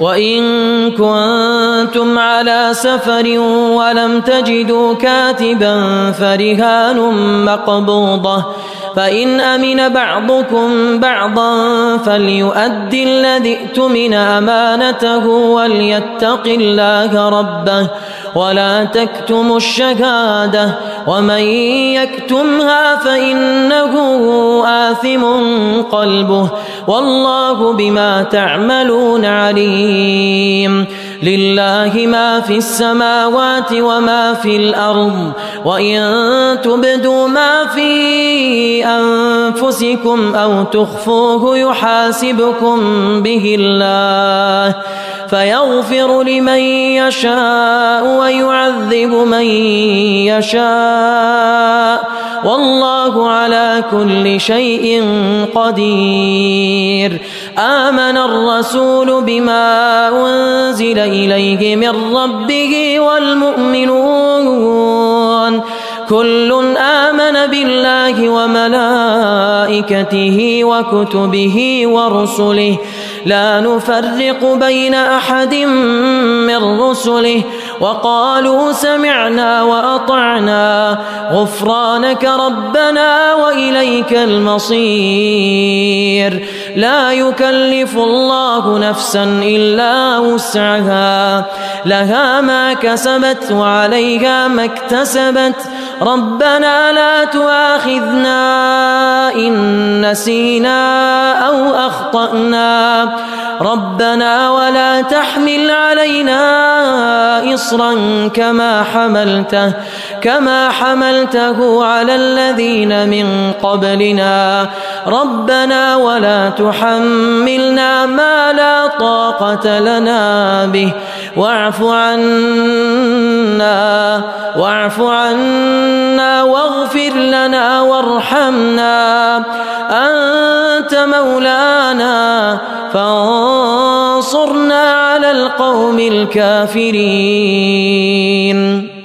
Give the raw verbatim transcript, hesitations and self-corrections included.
وإن كنتم على سفر ولم تجدوا كاتبا فرهان مقبوضة فإن أمن بعضكم بعضا فليؤد الذي اؤتمن أمانته وليتق الله ربه ولا تكتموا الشهادة ومن يكتمها فإنه آثم قلبه والله بما تعملون عليم. لله ما في السماوات وما في الأرض وإن تبدوا ما في أنفسكم أو تخفوه يحاسبكم به الله فيغفر لمن يشاء ويعذب من يشاء والله على كل شيء قدير. آمن الرسول بما أنزل إليه من ربه والمؤمنون كل آمن بالله وملائكته وكتبه ورسله لا نفرق بين أحد من رسله وقالوا سمعنا وأطعنا غفرانك ربنا وإليك المصير. لا يكلف الله نفسا إلا وسعها لها ما كسبت وعليها ما اكتسبت ربنا لا تؤاخذنا إن نسينا أو أخطأنا ربنا ولا تحمل علينا إصرا كما حملته كما حملته على الذين من قبلنا ربنا ولا تحملنا ما لا طاقة لنا به واعف عنا واعف عنا واغفر لنا وارحمنا أنت مولانا فانصرنا على القوم الكافرين.